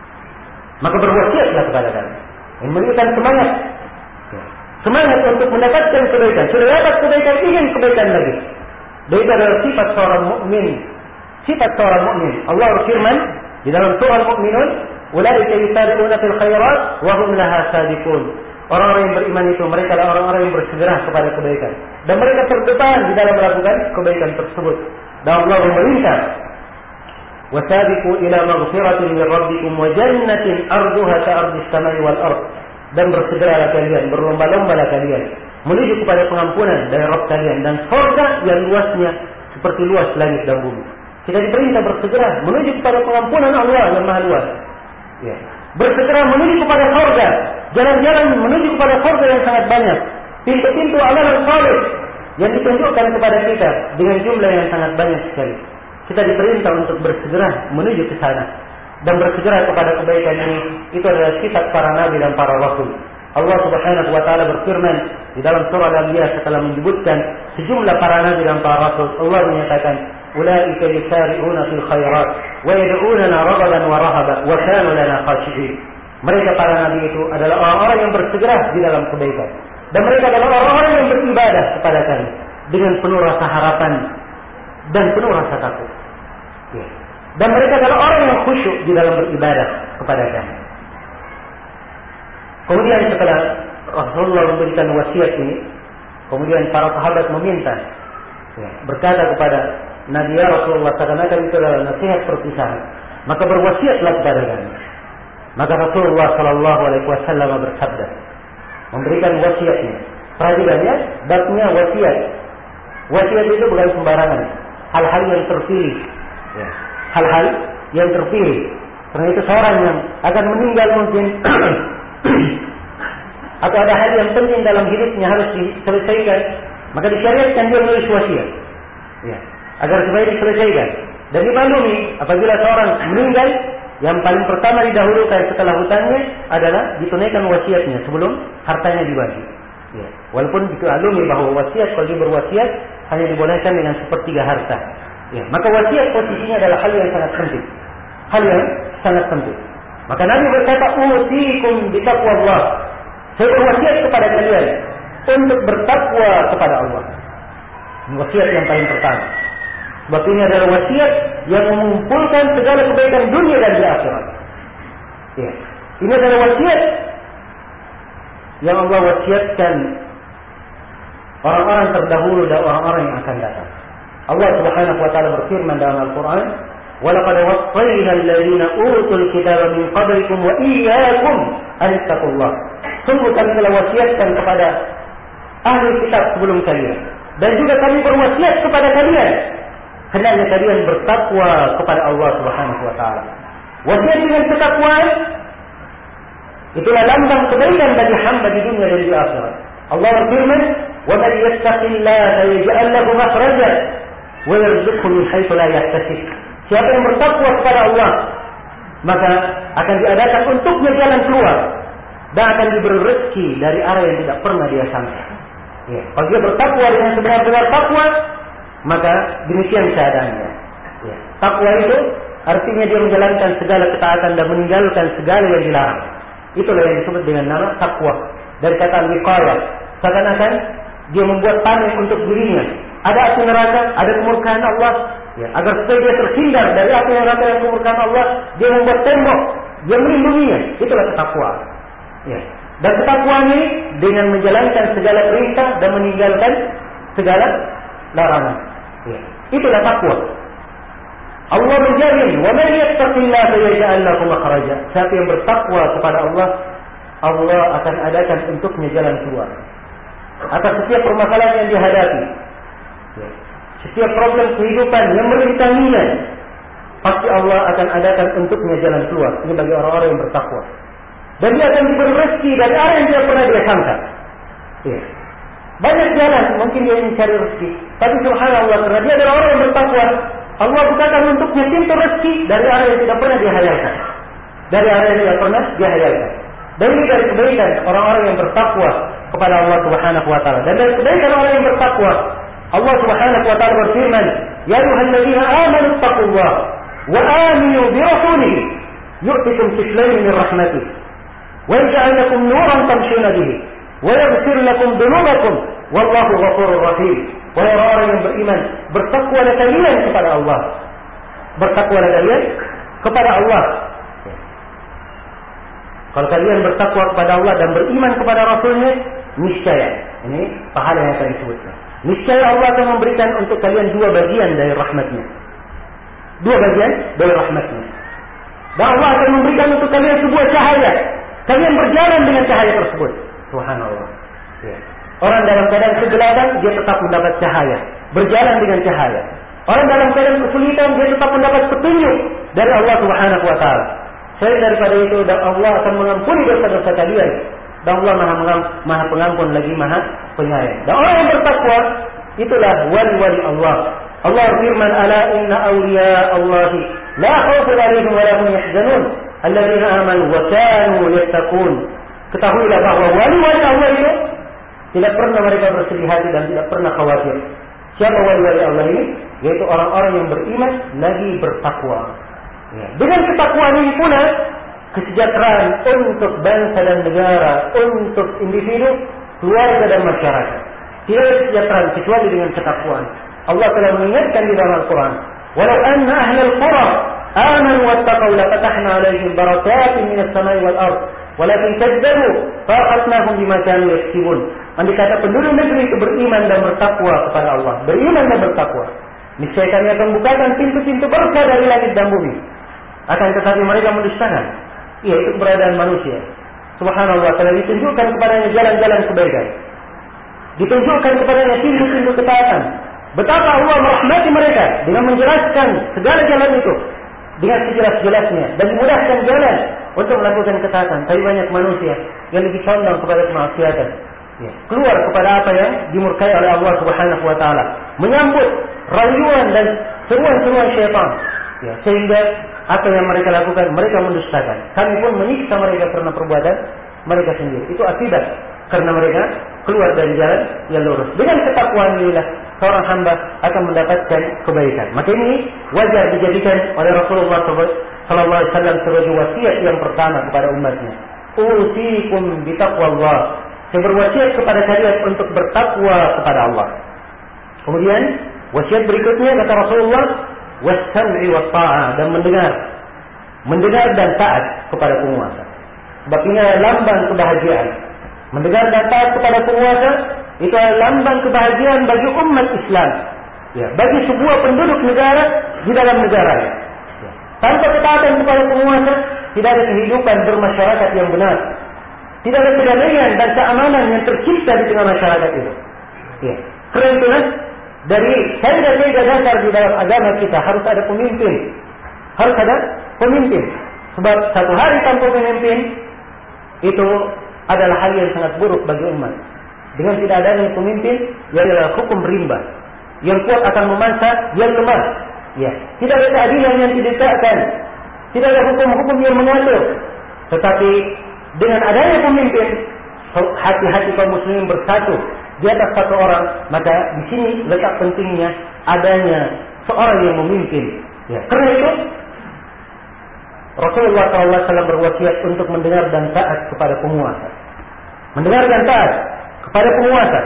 Maka berwasiatlah kepada kami. Yang memberikan semangat. Ya. Semangat untuk mendapatkan kebaikan. Sudah dapat kebaikan, ingin kebaikan lagi. Dan itu adalah sifat seorang mukmin. Sifat seorang mukmin. Allah berfirman di dalam surah Al-Mu'minun, "Ulaika yusari'una fil khairat wa hum laha sabiqun." Orang-orang yang beriman itu, mereka adalah orang-orang yang bersegera kepada kebaikan. Dan mereka terdepan di dalam melakukan kebaikan tersebut. Dan Allah memerintah, "Wasabiqu ila maghfiratin min rabbikum wa jannatin arduha ka'ardis samai wal ard." Dan bersegeralah kalian, berlomba-lombalah kalian menuju kepada pengampunan dari Rabb kalian, dan surga yang luasnya seperti luas langit dan bumi. Kita diperintah bersegera menuju kepada pengampunan Allah yang Maha Luas. Ya. Bersegera menuju kepada surga, jalan-jalan menuju kepada surga yang sangat banyak, pintu-pintu amalan saleh yang ditunjukkan kepada kita dengan jumlah yang sangat banyak sekali. Kita diperintah untuk bersegera menuju ke sana dan bersegera kepada kebaikan ini. Itu adalah sifat para nabi dan para rasul. Allah Subhanahu wa taala berfirman di dalam surah Al-Anbiya setelah menyebutkan sejumlah para nabi dan para rasul, Allah menyatakan, "Ulaika yusari'una fil khairat wa yad'unana raghaban wa rahaban wa kanu lana khashi'in." Mereka para nabi itu adalah orang-orang yang bersegera di dalam kebaikan, dan mereka adalah orang-orang yang beribadah kepada kami dengan penuh rasa harapan dan penuh rasa takut. Ya. Dan mereka adalah orang yang khusyuk di dalam beribadah kepada kami. Kemudian setelah Rasulullah memberikan wasiat ini, kemudian para sahabat meminta, ya, berkata kepada Nabi, ya Rasulullah, seakan-akan itu adalah nasihat perpisahan, maka berwasiatlah kepada kami. Maka Rasulullah Sallallahu Alaihi Wasallam bersabda, memberikan wasiatnya. Perhatikan ya, babnya wasiat. Wasiat itu bukan sembarangan, hal-hal yang terpilih. Ya. Hal-hal yang terpilih. Karena itu seorang yang akan meninggal mungkin atau ada hal yang penting dalam hidupnya harus diselesaikan, maka disyariatkan dia menulis wasiat, ya, agar supaya diselesaikan. Dan dimaklumi, apabila seorang meninggal, yang paling pertama didahulukan setelah hutangnya adalah ditunaikan wasiatnya sebelum hartanya dibagi. Ya. Walaupun dimaklumi bahwa wasiat, kalau dia berwasiat, hanya dibolehkan dengan sepertiga harta. Ya. Maka wasiat posisinya adalah hal yang sangat penting. Hal yang sangat penting. Maka Nabi berkata, "Usikum bitaqwallah." Saya berwasiat kepada kalian untuk bertakwa kepada Allah. Wasiat yang paling pertama. Sebab ini adalah wasiat yang mengumpulkan segala kebaikan dunia dan di akhirat. Ya. Ini adalah wasiat yang Allah wasiatkan orang-orang terdahulu dan orang-orang yang akan datang. Allah Subhanahu wa taala berfirman dalam Al-Qur'an, "Wa laqad wassayna alladziina utul kitaba min qablikum wa iyyakum an taqullah." Sungguh kami telah wasiatkan kepada ahli kitab sebelum kalian, dan juga kami berwasiat kepada kalian hendaknya kalian bertakwa kepada Allah Subhanahu wa taala. Wasiat dengan ketakwaan itulah lambang kebaikan bagi hamba di dunia dan di akhirat. Allah berfirman, "Wa man yattaqillaha yaj'al lahu makhraja wa yarzuqhu min haitsu la yahtasib." Siapa yang bertakwa kepada Allah, maka akan diadakan untuknya jalan keluar dan akan diberi rezeki dari arah yang tidak pernah dia sangka. Ya, kalau dia bertakwa dengan sebenar-benar takwa, maka demikian keadaannya. Ya. Takwa itu artinya dia menjalankan segala ketaatan dan meninggalkan segala yang dilarang. Itulah yang disebut dengan nama takwa. Dari kata wiqayah, seakan-akan dia membuat tameng untuk dirinya. Ada api neraka, ada kemurkaan Allah. Ya, agar supaya dia terhindar dari api neraka dan kemurkaan Allah, dia membuat tembok, dia melindunginya. Itulah ketakwaan. Ya. Dan ketakwaan ini dengan menjalankan segala perintah dan meninggalkan segala larangan. Ya. Itulah takwa. Allah menjamin, "Wa man yattaqillaha yaj'al lahu makhraja." Siapa yang bertakwa kepada Allah, Allah akan adakan untuknya jalan keluar atas setiap permasalahan yang dihadapi. Ya. Setiap problem kehidupan yang merintanginya, pasti Allah akan adakan untuknya jalan keluar. Ini bagi orang-orang yang bertakwa. Dan dia akan diberi rezeki dari arah yang tidak pernah dia sangka. Ya. Banyak jalan mungkin dia ingin cari rezeki, tapi subhanallah, karena dia adalah orang yang bertakwa, Allah bukakan untuknya pintu rezeki dari arah yang tidak pernah dia hayalkan. Dari arah yang tidak pernah dia hayalkan. Dan ini dari kebaikan orang-orang yang bertakwa kepada Allah Subhanahu wa taala. Dan dari kebaikan orang yang bertakwa, Allah Subhanahu wa taala berfirman, "Ya ayyuhalladzina amanu taqullaha wa aminu bi rasulihi yu'tikum kiflayn min rahmatihi wa yaj'al lakum nuran tamshuna bihi wa yaghfir lakum dhunubakum wallahu ghafurur rahim." Wahai orang yang beriman, bertakwalah kalian kepada Allah. Bertakwalah kalian kepada Allah. Kalau kalian bertakwa kepada Allah dan beriman kepada Rasulnya, niscaya, ini pahala yang akan disebutkan, niscaya Allah akan memberikan untuk kalian dua bagian dari rahmatnya. Dua bagian dari rahmatnya. Dan Allah akan memberikan untuk kalian sebuah cahaya. Kalian berjalan dengan cahaya tersebut. Subhanallah. Ya. Orang dalam keadaan kegelapan, dia tetap mendapat cahaya. Berjalan dengan cahaya. Orang dalam keadaan kesulitan, dia tetap mendapat petunjuk dari Allah Subhanahu wa taala. Selain daripada itu, dan Allah akan mengampuni dosa-dosa kalian. Dan Allah maha pengampun lagi maha penyayang. Dan orang yang bertakwa, itulah wali-wali Allah. Allah firman, "Ala inna awliya Allahi la khawfun 'alaihim wa la hum yahzanun alladzina amanu wa kanu yattaqun." Ketahuilah bahwa wali-wali Allah itu tidak pernah mereka bersedih hati dan tidak pernah khawatir. Siapa wali-wali Allah ini? Yaitu orang-orang yang beriman lagi bertakwa. Ya. Dengan ketakwaan ini pula kesejahteraan untuk bangsa dan negara, untuk individu, keluarga dan masyarakat. Tidak ada kesejahteraan kecuali dengan ketakwaan. Allah telah mengingatkan di dalam Al-Quran, "Walau anna ahlal qura amanu wattaqaw lafatahna 'alaihim barakatin minas samai wal ard, walakin kadzabu fa'akhadnahum bima kanu yaksibun." Andai kata penduduk negeri itu beriman dan bertakwa kepada Allah, beriman dan bertakwa, niscaya kami akan bukakan pintu-pintu berkah dari langit dan bumi. Akan tetapi mereka mendustakan, yaitu keberadaan manusia. Subhanallah, telah ditunjukkan kepadanya jalan-jalan kebaikan, ditunjukkan kepadanya pintu-pintu ketaatan. Betapa Allah merahmati mereka dengan menjelaskan segala jalan itu dengan sejelas-jelasnya dan dimudahkan jalan untuk melakukan ketaatan. Tapi banyak manusia yang lebih condong kepada kemaksiatan, ya, keluar kepada apa yang dimurkai oleh Allah Subhanahu wa taala, menyambut rayuan dan seruan-seruan syaitan. Ya, sehingga apa yang mereka lakukan, mereka mendustakan. Kami pun menyiksa mereka karena perbuatan mereka sendiri. Itu akibat karena mereka keluar dari jalan yang lurus. Dengan ketakwaan inilah seorang hamba akan mendapatkan kebaikan. Maka ini wajar dijadikan oleh Rasulullah SAW sebagai wasiat yang pertama kepada umatnya. Usikum bitaqwallah. Saya berwasiat kepada kalian untuk bertakwa kepada Allah. Kemudian wasiat berikutnya kata Rasulullah, was-sam'i was-ta'ah, dan mendengar dan taat kepada penguasa. Sebab ini adalah lambang kebahagiaan. Mendengar dan taat kepada penguasa itu adalah lambang kebahagiaan bagi umat Islam. Ya, bagi sebuah penduduk negara di dalam negaranya. Ya. Tanpa ketaatan kepada penguasa, tidak ada kehidupan bermasyarakat yang benar. Tidak ada kedamaian dan keamanan yang tercipta di tengah masyarakat itu. Ya. Karena itulah dari kaidah-kaidah dasar di dalam agama kita harus ada pemimpin. Harus ada pemimpin. Sebab satu hari tanpa pemimpin itu adalah hal yang sangat buruk bagi umat. Dengan tidak adanya pemimpin, ia adalah hukum rimba. Yang kuat akan memaksa yang lemah. Ya, tidak ada keadilan yang ditegakkan. Tidak ada hukum-hukum yang mengatur. Tetapi dengan adanya pemimpin, hati-hati kaum muslimin bersatu di atas satu orang. Maka di sini letak pentingnya adanya seorang yang memimpin. Ya, karena itu Rasulullah SAW berwasiat untuk mendengar dan taat kepada penguasa. Mendengar dan taat kepada penguasa.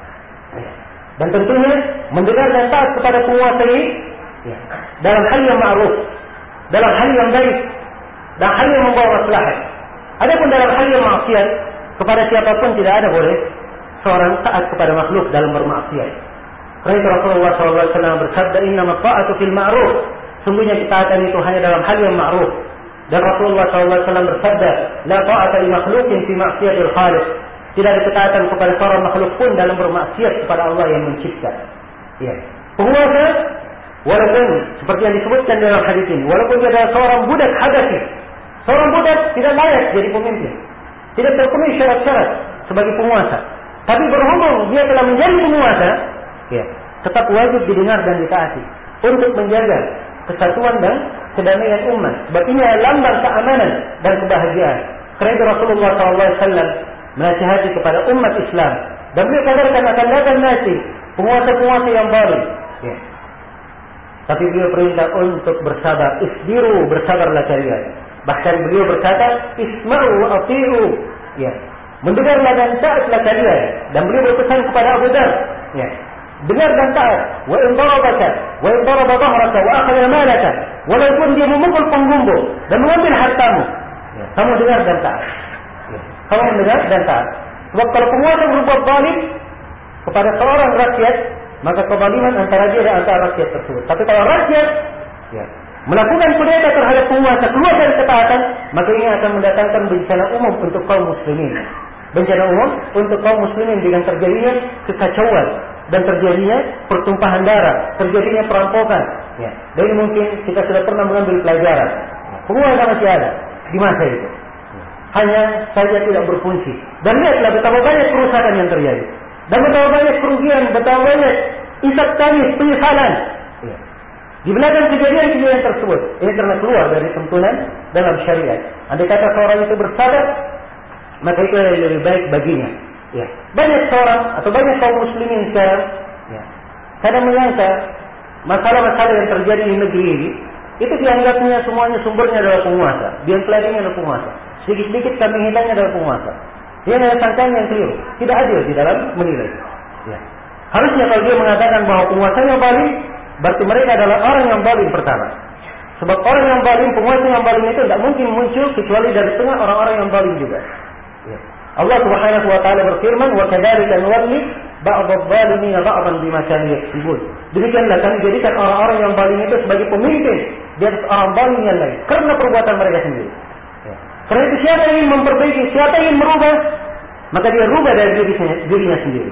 Dan tentunya mendengar dan taat kepada penguasa ini ya, dalam hal yang ma'ruf, dalam hal yang baik, dan hal yang membawa maslahat. Adapun dalam hal yang maksiat, kepada siapapun tidak ada boleh seorang taat kepada makhluk dalam bermaksiat. Karena itu Rasulullah SAW bersabda, "Innama ta'atu fil ma'ruf." Sungguhnya ketaatan itu hanya dalam hal yang ma'ruf. Dan Rasulullah SAW bersabda, "La ta'ata li makhluqin fi ma'siyatil khaliq." Tidak ada ketaatan kepada seorang makhluk pun dalam bermaksiat kepada Allah yang mencipta. Ya. Penguasa, walaupun seperti yang disebutkan dalam hadis ini, walaupun dia adalah seorang budak Habasyi, seorang budak tidak layak jadi pemimpin, tidak terpenuhi syarat-syarat sebagai penguasa. Tapi berhubung dia telah menjadi penguasa, ya, tetap wajib didengar dan ditaati untuk menjaga kesatuan dan kedamaian umat. Sebab ini adalah lambang keamanan dan kebahagiaan. Karena itu Rasulullah SAW menasihati kepada umat Islam dan beliau kabarkan akan datang nanti penguasa-penguasa yang baru. Ya. Tapi beliau perintah untuk bersabar. Isbiru, bersabarlah kalian. Bahkan beliau berkata, isma'u wa ati'u. Ya. Mendengarlah dan taatlah kalian. Dan beliau berpesan kepada Abu Dzar. Ya. Dengar dan taat. Wa in darabaka wa in daraba dhahraka wa akhadha malaka. Walaupun dia memukul punggungmu dan mengambil hartamu, ya, kamu dengar dan taat. Ya. Kamu mendengar dan taat. Sebab kalau penguasa berbuat zalim kepada seorang rakyat, maka kezaliman antara dia dan antara rakyat tersebut. Tapi kalau rakyat ya, melakukan kudeta terhadap penguasa keluar dari ketaatan, maka ini akan mendatangkan bencana umum untuk kaum muslimin. Bencana umum untuk kaum muslimin dengan terjadinya kekacauan dan terjadinya pertumpahan darah, terjadinya perampokan. Ya. Dan ini mungkin kita sudah pernah mengambil pelajaran. Penguasa masih ada di masa itu. Hanya saja tidak berfungsi. Dan lihatlah betapa banyak kerusakan yang terjadi. Dan betapa banyak kerugian, betapa banyak isak tangis, penyesalan. Ya. Di belakang kejadian-kejadian tersebut, ini karena keluar dari tuntunan dalam syariat. Andai kata seorang itu bersabar, maka itu lebih baik baginya. Ya. Banyak seorang atau banyak kaum muslimin sekarang, ya, kadang menyangka masalah-masalah yang terjadi di negeri ini itu dianggapnya semuanya sumbernya adalah penguasa, dia pelarinya adalah penguasa. Sedikit-sedikit kambing hitamnya adalah penguasa. Dia adalah sangkaan yang keliru, tidak adil di dalam menilai. Ya. Harusnya kalau dia mengatakan bahwa penguasanya zalim, berarti mereka adalah orang yang zalim pertama. Sebab orang yang zalim, penguasa yang zalim itu tidak mungkin muncul kecuali dari tengah orang-orang yang zalim juga. Ya. Allah Subhanahu wa taala berfirman, "Wa kadzalika nuwalli ba'd adh-dhalimin ba'dan bima kanu yaksubun." Demikianlah kami jadikan orang-orang yang zalim itu sebagai pemimpin di atas orang zalim yang lain karena perbuatan mereka sendiri. Ya. Karena itu siapa yang ingin memperbaiki, siapa yang ingin merubah, maka dia rubah dari dirinya sendiri.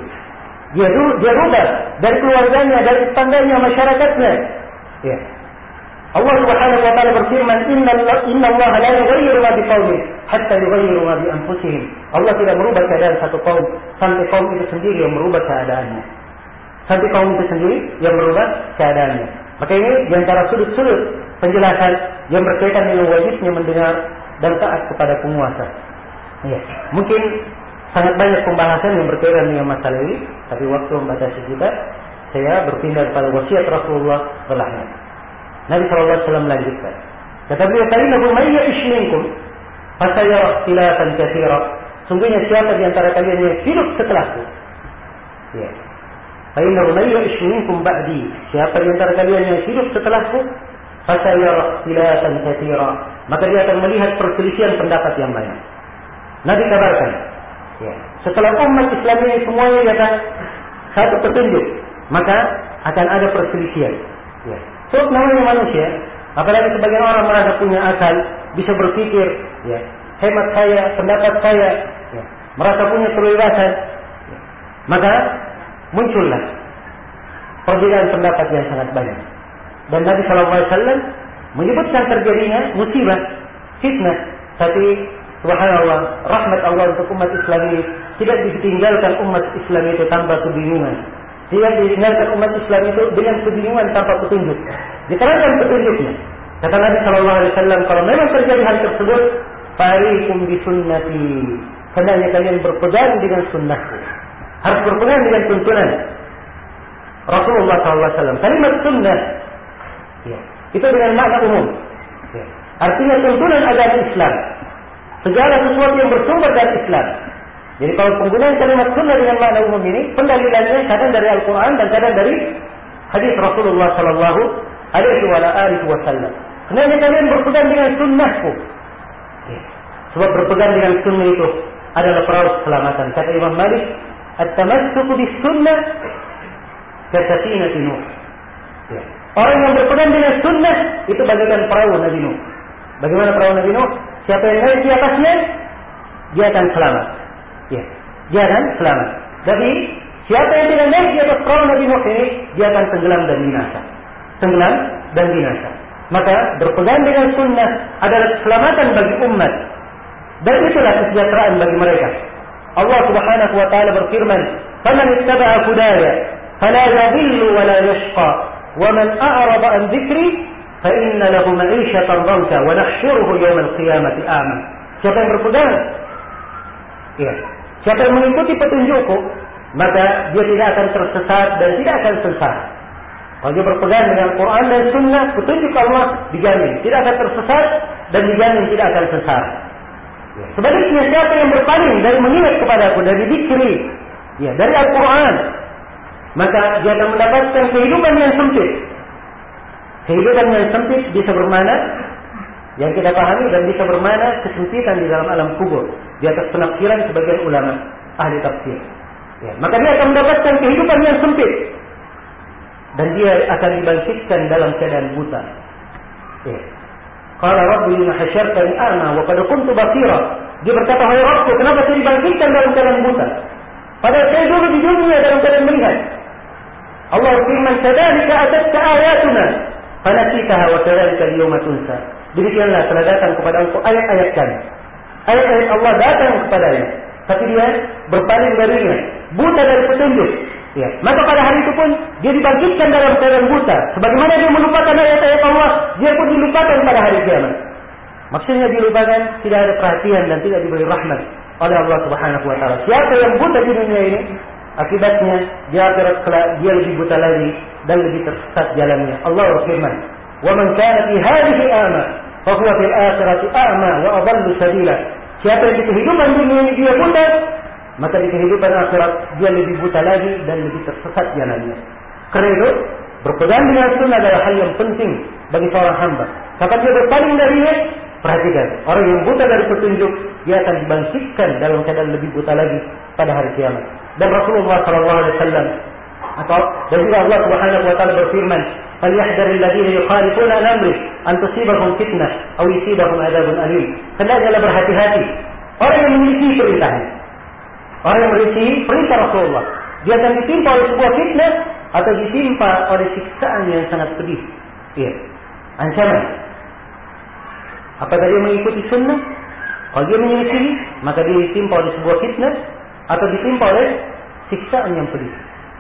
Dia rubah dari keluarganya, dari tetangganya, masyarakatnya. Ya. Allah Subhanahu wa taala berfirman, "Inna Allah la yughayyiru ma biqaumin hatta yughayyiru ma bi anfusihim." Allah tidak merubah keadaan satu kaum sampai kaum itu sendiri yang merubah keadaannya. sampai kaum itu sendiri yang merubah keadaannya. Maka ini diantara sudut-sudut penjelasan yang berkaitan dengan wajibnya mendengar dan taat kepada penguasa. Ya, mungkin sangat banyak pembahasan yang berkaitan dengan masalah ini, tapi waktu membatasi kita, saya berpindah kepada wasiat Rasulullah sallallahu. Nabi sallallahu alaihi wasallam melanjutkan. Kata beliau, "Fainahu may ya'ish minkum fasayara ikhtilafan katsira." Sungguhnya siapa di antara kalian yang hidup setelahku? Ya. Fainahu may ya'ish minkum ba'di. Siapa di antara kalian yang hidup setelahku? Fasayara ikhtilafan katsira. Maka dia akan melihat perselisihan pendapat yang banyak. Nabi kabarkan, ya, setelah umat Islam ini semuanya datang satu petunjuk, maka akan ada perselisihan. Ya. Sebab namanya manusia, apalagi sebagian orang merasa punya akal, bisa berpikir, ya, hemat saya, pendapat saya, ya, merasa punya kebebasan, ya, maka muncullah perbedaan pendapat yang sangat banyak. Dan Nabi SAW menyebutkan terjadinya musibah, fitnah, tapi subhanallah, rahmat Allah untuk umat Islam ini tidak ditinggalkan umat Islam itu tanpa kebingungan. Tidak ditinggalkan umat Islam itu dengan kebingungan tanpa petunjuk. Diterangkan petunjuknya. Kata Nabi SAW, kalau memang terjadi hal tersebut, farikum bisunnati. Hendaknya kalian berpegang dengan sunnahku. Harus berpegang dengan tuntunan Rasulullah SAW. Kalimat sunnah, ya, itu dengan makna umum. Ya. Artinya tuntunan agama Islam. Segala sesuatu yang bersumber dari Islam. Jadi kalau penggunaan kalimat sunnah dengan makna umum ini, pendalilannya kadang dari Al-Quran dan kadang dari hadis Rasulullah Sallallahu Alaihi Wasallam. Hendaknya kalian berpegang dengan sunnahku. Ya. Sebab berpegang dengan sunnah itu adalah perahu keselamatan. Kata Imam Malik, at-tamassuku bis-sunnah ka-safinati Nuh. Ya. Orang yang berpegang dengan sunnah itu bagaikan perahu Nabi Nuh. Bagaimana perahu Nabi Nuh? Siapa yang naik di atasnya, dia akan selamat. Ya, dia akan selamat. Tapi siapa yang tidak naik di atas perahu Nabi Nuh ini, dia akan tenggelam dan binasa. Tenggelam dan binasa. Maka berpegang dengan sunnah adalah keselamatan bagi umat. Dan itulah kesejahteraan bagi mereka. Allah Subhanahu wa taala berfirman, "Faman ittaba'a hudaya fala yadhillu wa la yashqa, wa man a'rada an dzikri fa inna lahu ma'isyatan dhanka wa nahsyuruhu yawmal qiyamati a'ma." Siapa yang berpegang, ya, siapa yang mengikuti petunjukku, maka dia tidak akan tersesat dan tidak akan sengsara. Kalau dia berpegang dengan Quran dan Sunnah, petunjuk Allah dijamin tidak akan tersesat dan dijamin tidak akan sengsara. Ya. Sebaliknya siapa yang berpaling dari mengingat kepadaku, dari zikri, ya, dari Al-Quran, maka dia akan mendapatkan kehidupan yang sempit. Kehidupan yang sempit bisa bermakna yang kita pahami dan bisa bermakna kesempitan di dalam alam kubur. Di atas penafsiran sebagian ulama ahli tafsir. Ya, maka dia akan mendapatkan kehidupan yang sempit dan dia akan dibangkitkan dalam keadaan buta. Ya. Qala Rabbi lima hasyartani a'ma wa qad kuntu basira. Dia berkata, "Hai Rabbku, kenapa saya dibangkitkan dalam keadaan buta? Padahal saya dulu di dunia dalam keadaan melihat." Allah berfirman, "Kadzalika atatka ayatuna fanasitaha wa kadzalika al-yawma tunsa." Demikianlah telah datang kepada engkau ayat-ayat kami. Ayat-ayat Allah datang kepadanya, tapi dia berpaling darinya, buta dari petunjuk. Ya, maka pada hari itu pun dia dibangkitkan dalam keadaan buta. Sebagaimana dia melupakan ayat-ayat Allah, dia pun dilupakan pada hari kiamat. Maksudnya dilupakan, tidak ada perhatian dan tidak diberi rahmat oleh Allah Subhanahu wa taala. Siapa yang buta di dunia ini, akibatnya di akhirat kelak dia lebih buta lagi dan lebih tersesat jalannya. Allah berfirman, "Wa man kana fi hadhihi a'ma, fa huwa fil akhirati a'ma wa adallu sabila." Siapa yang di kehidupan dunia ini dia buta, maka di kehidupan akhirat dia lebih buta lagi dan lebih tersesat jalannya. Karena itu, berpegang dengan sunnah adalah hal yang penting bagi seorang hamba. Kapan dia berpaling darinya, perhatikan, orang yang buta dari petunjuk, dia akan dibangkitkan dalam keadaan lebih buta lagi pada hari kiamat. Dan Rasulullah SAW dan juga Allah Subhanahu wa taala berfirman, "Falyahdharil ladzina yukhalifuna an amri an tusibahum fitnah aw yusibahum adzabun alim." Hendaklah berhati-hati orang yang menyelisihi perintahnya. Orang yang menyelisihi perintah Rasulullah, dia akan ditimpa oleh sebuah fitnah atau ditimpa oleh siksaan yang sangat pedih. Iya, ancaman. Apakah dia mengikuti sunnah? Kalau dia menyelisihi, maka dia ditimpa oleh sebuah fitnah atau ditimpa oleh siksaan yang pedih.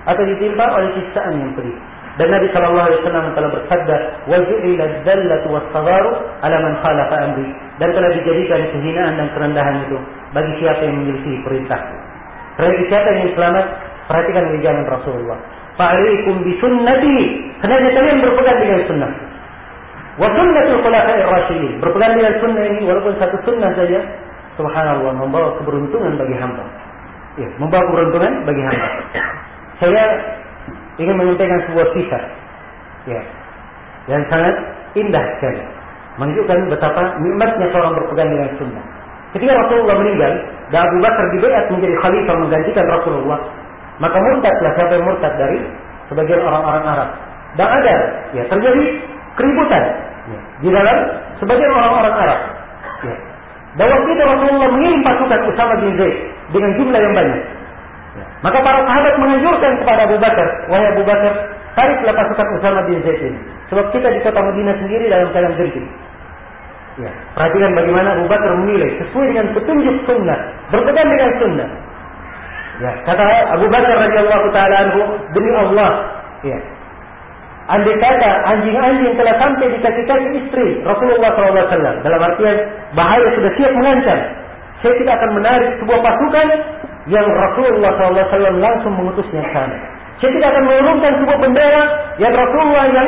atau ditimpa oleh siksaan yang pedih. Dan Nabi sallallahu alaihi wasallam telah bersabda, "Wa ju'ila dzallatu was-sagharu 'ala man khalafa amri." Dan telah dijadikan kehinaan dan kerendahan itu bagi siapa yang menyelisihi perintahku. Bagi siapa yang selamat, perhatikan wejangan Rasulullah. Fa'alaikum bi sunnati, hendaknya kalian berpegang dengan sunnah. Wa sunnatul khulafa'ir rasyidin, berpegang dengan sunnah ini walaupun satu sunnah saja, subhanallah, membawa keberuntungan bagi hamba. Ya, membawa keberuntungan bagi hamba. Saya ingin menyampaikan sebuah kisah, ya, yang sangat indah sekali, menunjukkan betapa nikmatnya seorang berpegang dengan sunnah. Ketika Rasulullah meninggal dan Abu Bakar dibaiat menjadi khalifah menggantikan Rasulullah, maka murtadlah siapa yang murtad dari sebagian orang-orang Arab. Dan ada, ya, terjadi keributan, ya, di dalam sebagian orang-orang Arab. Ya. Dan waktu itu Rasulullah mengirim pasukan Usama bin Zaid dengan jumlah yang banyak. Ya. Maka para sahabat menganjurkan kepada Abu Bakar, wahai Abu Bakar, tariklah pasukan Usama bin Zaid ini, sebab kita di kota Madinah sendiri dalam keadaan genting. Ya. Perhatikan bagaimana Abu Bakar menilai sesuai dengan petunjuk sunnah, berpegang dengan sunnah. Ya, kata Abu Bakar radhiyallahu taala anhu, demi Allah, ya, andai kata anjing-anjing telah sampai di kaki-kaki istri Rasulullah SAW, dalam artian bahaya sudah siap mengancam, saya tidak akan menarik sebuah pasukan yang Rasulullah SAW langsung mengutusnya ke sana. Saya tidak akan menurunkan sebuah bendera yang Rasulullah yang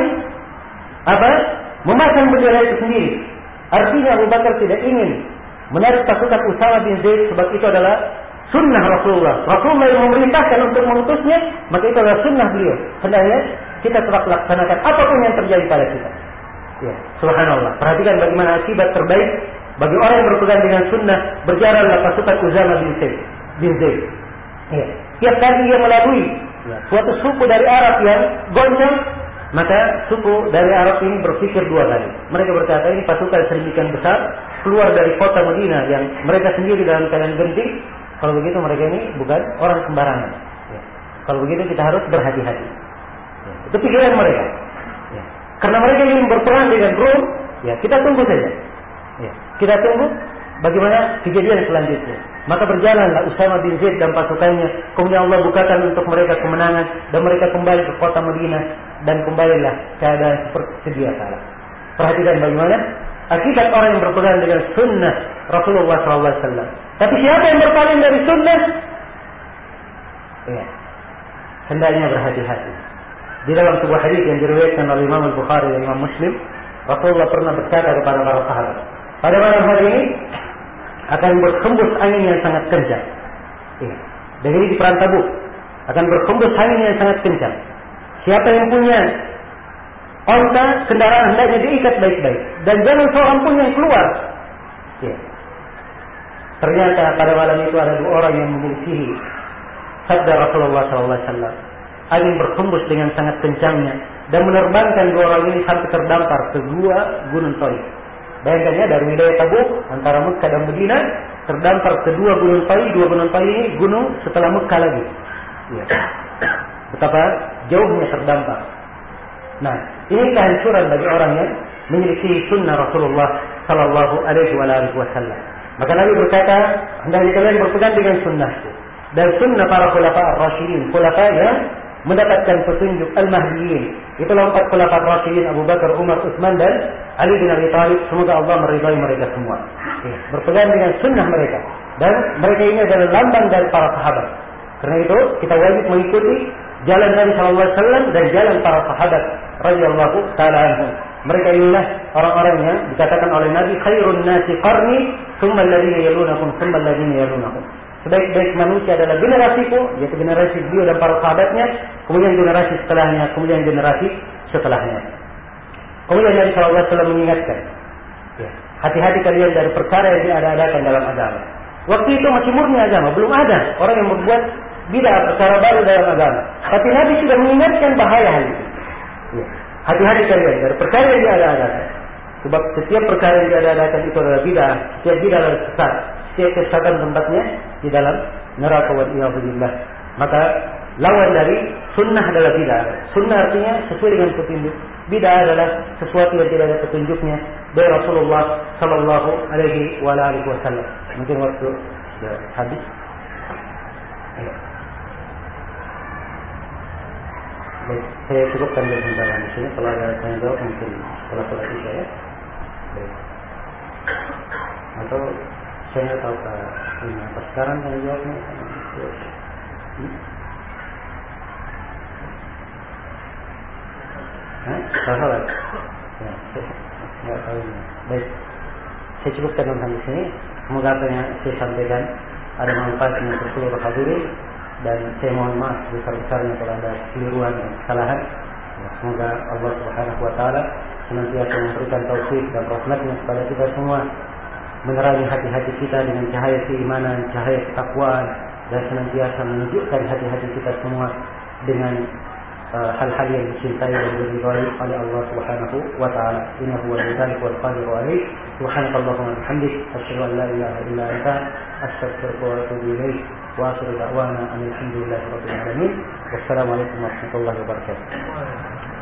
memasang bendera itu sendiri. Artinya Abu Bakar tidak ingin menarik pasukan Usama bin Zaid, sebab itu adalah sunnah Rasulullah. Rasulullah yang memerintahkan untuk mengutusnya, maka itu adalah sunnah beliau. Hendaknya kita tetap laksanakan apapun yang terjadi pada kita. Ya, subhanallah. Perhatikan bagaimana akibat terbaik bagi orang yang berpegang dengan sunnah. Berjalanlah pasukan Usama bin Zaid. Ya. Tiap kali ia melalui, ya, suatu suku dari Arab yang goncang, maka suku dari Arab ini berpikir dua kali. Mereka berkata, ini pasukan sedemikian besar keluar dari kota Madinah yang mereka sendiri dalam keadaan genting. Kalau begitu mereka ini bukan orang sembarangan. Ya. Kalau begitu kita harus berhati-hati. Ya. Itu pikiran mereka. Ya. Karena mereka ingin berperang dengan Rom, ya, kita tunggu saja. Ya. Kita tunggu bagaimana kejadian selanjutnya. Maka berjalanlah Usama bin Zaid dan pasukannya. Kemudian Allah bukakan untuk mereka kemenangan dan mereka kembali ke kota Madinah dan kembalilah keadaan seperti sedia kala. Perhatikan bagaimana akibat orang yang berpegang dengan sunnah Rasulullah SAW. Tapi siapa yang berpaling dari sunnah, ya, hendaknya berhati-hati. Di dalam sebuah hadis yang diriwayatkan oleh Imam Al-Bukhari dan Imam Muslim, Rasulullah pernah berkata kepada para sahabat, pada malam hari ini akan berhembus angin yang sangat kencang. Ya. Dan ini di perang Tabuk akan berhembus angin yang sangat kencang. Siapa yang punya onta, kendaraan hendaknya diikat baik-baik dan jangan seorang pun yang keluar. Ya. Ternyata pada malam itu ada dua orang yang menyelisihi sabda Rasulullah SAW. Angin berhembus dengan sangat kencangnya dan menerbangkan dua orang ini sampai terdampar ke gua Gunung Taif. Bayangkan ya, dari wilayah Tabuk antara Mekah dan Madinah terdampar ke dua Gunung Taif. Dua Gunung Taif ini gunung setelah Mekah lagi. Ya. Betapa jauhnya terdampar. Nah, ini kehancuran bagi orang yang menyelisihi sunnah Rasulullah Sallallahu Alaihi Wasallam. Maka Nabi berkata, hendaknya kalian berpegang dengan sunnahku dan sunnah para khulafa ar-rasyidin, khulafa yang mendapatkan petunjuk al-mahdiyin. Itulah 4 khulafa ar-rasyidin, Abu Bakar, Umar, Utsman dan Ali bin Abi Thalib. Semoga Allah meridai mereka semua. Ya, berpegang dengan sunnah mereka dan mereka ini adalah lambang dari para sahabat. Karena itu kita wajib mengikuti jalan Nabi sallallahu alaihi wasallam dan jalan para sahabat radhiyallahu taala anhum. Mereka inilah orang-orang yang dikatakan oleh Nabi, khairun nasi qarni, tsumma alladziina yalunahum, tsumma alladziina yalunahum. Sebaik-baik manusia adalah generasiku, yaitu generasi beliau dan para sahabatnya, kemudian generasi setelahnya, kemudian generasi setelahnya. Kemudian Nabi sallallahu alaihi wasallam mengingatkan, ya, hati-hati kalian dari perkara yang diada-adakan dalam agama. Waktu itu masih murni agama, belum ada orang yang membuat bid'ah perkara baru dalam agama. Tapi Nabi sudah mengingatkan bahaya hal itu. Ya. Hati-hati kalian dari perkara yang diada-adakan. Sebab setiap perkara yang diada-adakan itu adalah bid'ah, setiap bid'ah adalah sesat. Setiap kesesatan tempatnya di dalam neraka wal iyadzu billah. Maka lawan dari sunnah adalah bid'ah. Sunnah artinya sesuai dengan petunjuk. Bid'ah adalah sesuatu yang tidak ada petunjuknya dari Rasulullah Sallallahu Alaihi Wasallam. Mungkin waktu sudah habis. Baik, saya cukupkan dulu sebentar di sini. Kalau ada tanya jawab mungkin setelah sholat isya ya. Baik. Atau saya nggak tahu ini apa sekarang tanya jawabnya. Setelah sholat. Ya, nggak tahu ini. Baik, saya cukupkan tentang di sini. Semoga apa yang saya sampaikan ada manfaatnya untuk seluruh hadirin, dan saya mohon maaf besar-besarnya kalau ada keliruan dan kesalahan. Semoga Allah Subhanahu wa taala senantiasa memberikan taufik dan rahmatnya kepada kita semua, menerangi hati-hati kita dengan cahaya keimanan, cahaya ketakwaan, dan senantiasa menunjukkan hati-hati kita semua dengan hal-hal yang dicintai dan diridhai oleh Allah Subhanahu wa taala. Innahu waliyul wal qadiru alaih. Subhanakallahumma wa bihamdik, asyhadu an la ilaha illa anta, astaghfiruka wa atubu ilaik. Wa akhiru da'wana alhamdulillahi rabbil alamin. Wassalamualaikum warahmatullahi wabarakatuh.